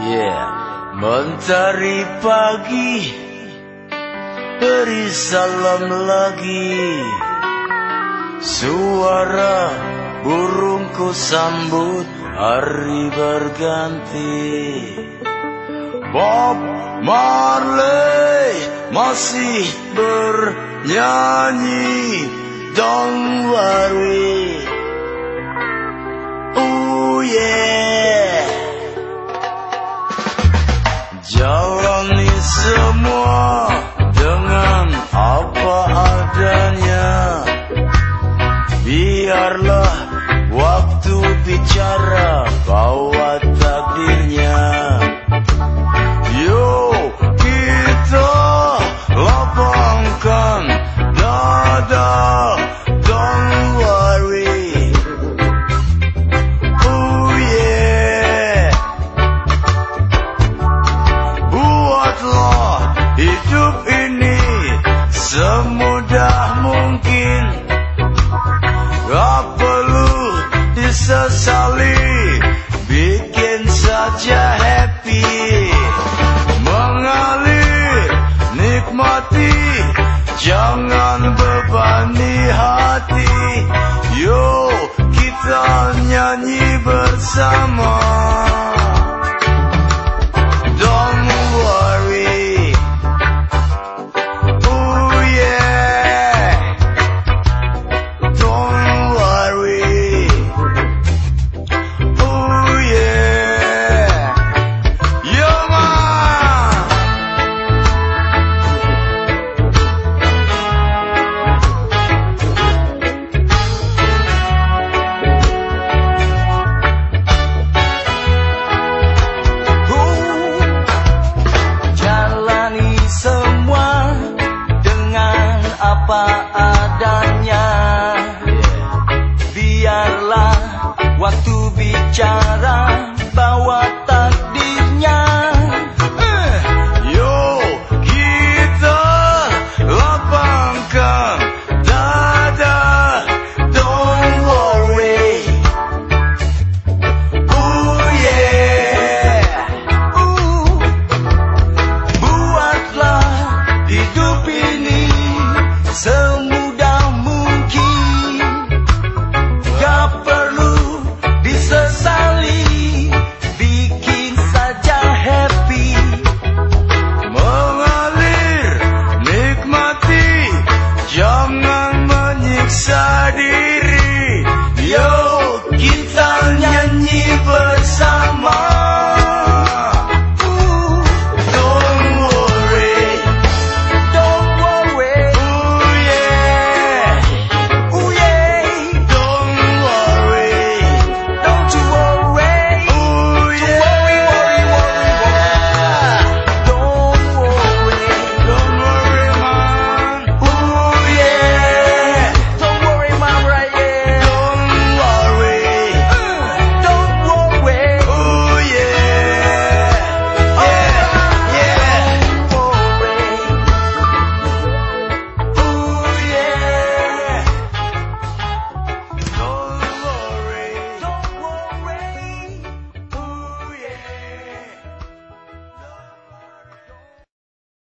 Yeah, mentari pagi, beri salam lagi. Suara burungku sambut hari berganti. Bob Marley masih bernyanyi. Don't worry. Oh yeah. Jalani semua dengan apa adanya. Biarlah waktu bicara bawa takdirnya. Yo, kita lapangkan dada. Don't worry. Oh yeah. Buatlah hidup ini semudah mungkin. Gak perlu disesali, bikin saja happy. Mengalir, nikmati, jangan bebani hati. Yo, kita nyanyi bersama.